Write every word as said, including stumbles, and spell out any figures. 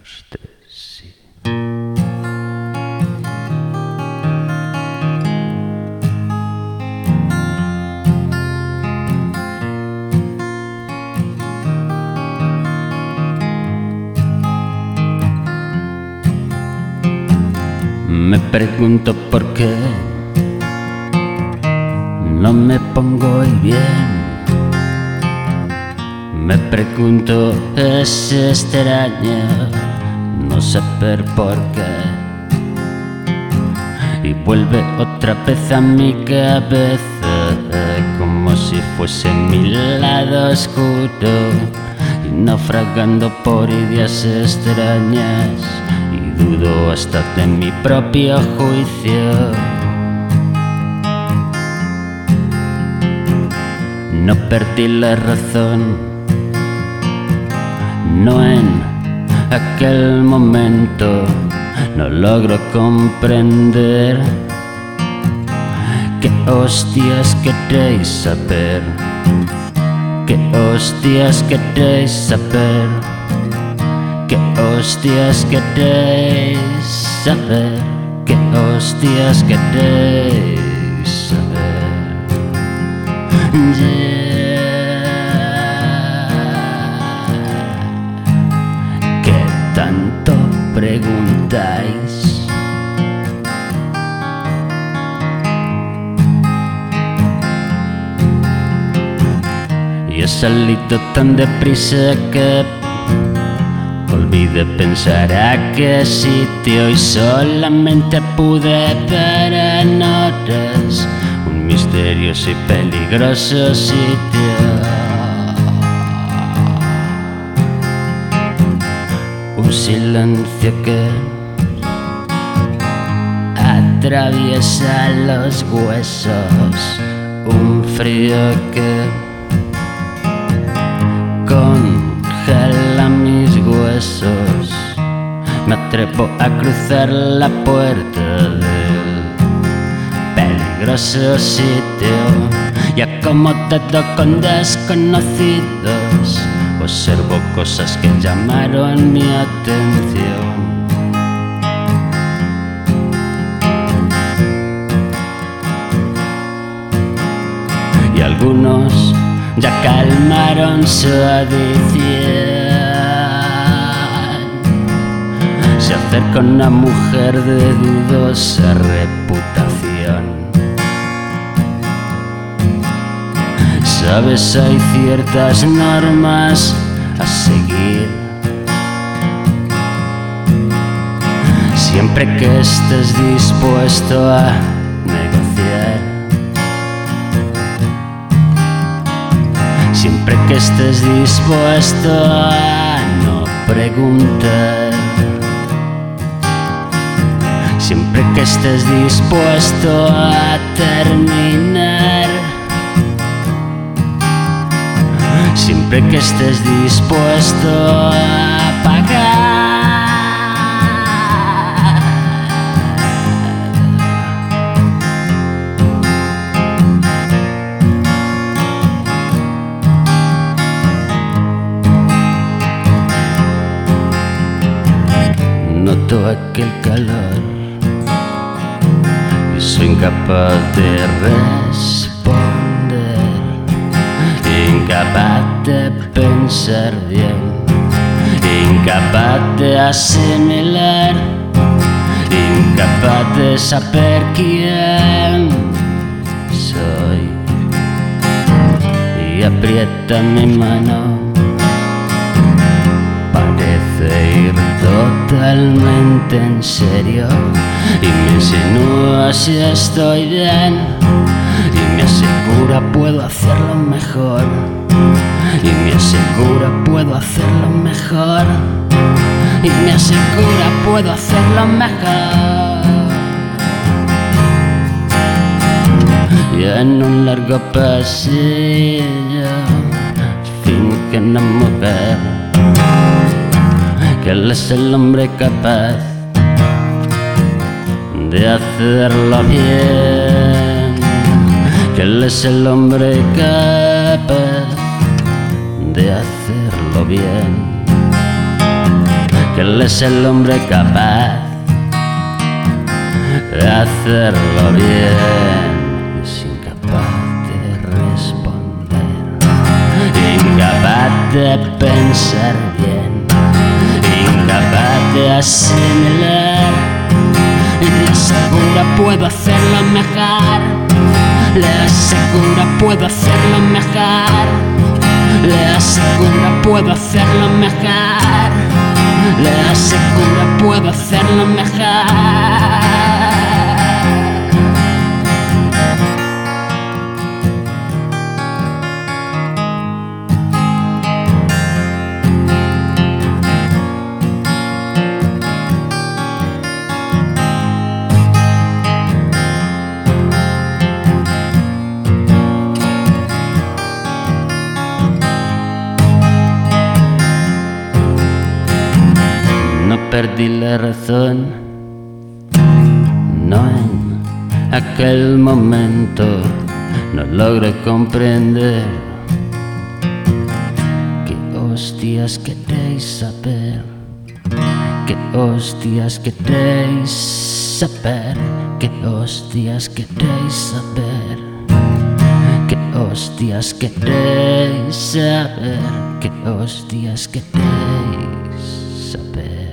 dos, tres, sí. Me pregunto por qué no me pongo bien. Me pregunto, es extraño no saber por qué. Y vuelve otra vez a mi cabeza, como si fuese mi lado oscuro, y naufragando por ideas extrañas, y dudo hasta de mi propio juicio. No perdí la razón, no en aquel momento. No logro comprender qué hostias queréis saber, qué hostias queréis saber, qué hostias queréis saber, qué hostias queréis saber. Yeah. ¿Qué tanto preguntáis? Y he salido tan deprisa que olvidé pensar a qué sitio, y solamente pude ver en horas un misterioso y peligroso sitio. Un silencio que atraviesa los huesos, un frío que congela mis huesos. Me atrevo a cruzar la puerta del peligroso sitio, y acomodado con desconocidos observo cosas que llamaron mi atención. Y algunos ya calmaron su adicción. Se acerca una mujer de dudosa reputación. Sabes, hay ciertas normas a seguir. Siempre que estés dispuesto a negociar, siempre que estés dispuesto a no preguntar, siempre que estés dispuesto a terminar, siempre que estés dispuesto a pagar. Noto aquel calor y soy incapaz de responder, incapaz de pensar bien, incapaz de asimilar, incapaz de saber quién soy. Y aprieta mi mano, parece ir totalmente en serio, y me insinúa si estoy bien, y me asegura puedo hacerlo mejor, y me asegura puedo hacerlo mejor, y me asegura puedo hacerlo mejor. Y en un largo pasillo finge una mujer, que él es el hombre capaz de hacerlo bien, que él es el hombre capaz de hacerlo bien, que él es el hombre capaz de hacerlo bien. Es incapaz de responder, incapaz de pensar bien, incapaz de asimilar. Y le asegura puedo hacerlo mejor, le asegura puedo hacerlo mejor, le asegura puedo hacerlo mejor, le asegura puedo hacerlo mejor. No perdí la razón, no en aquel momento, no logré comprender qué hostias queréis saber, qué hostias queréis saber, qué hostias queréis saber, qué hostias queréis saber, qué hostias queréis saber.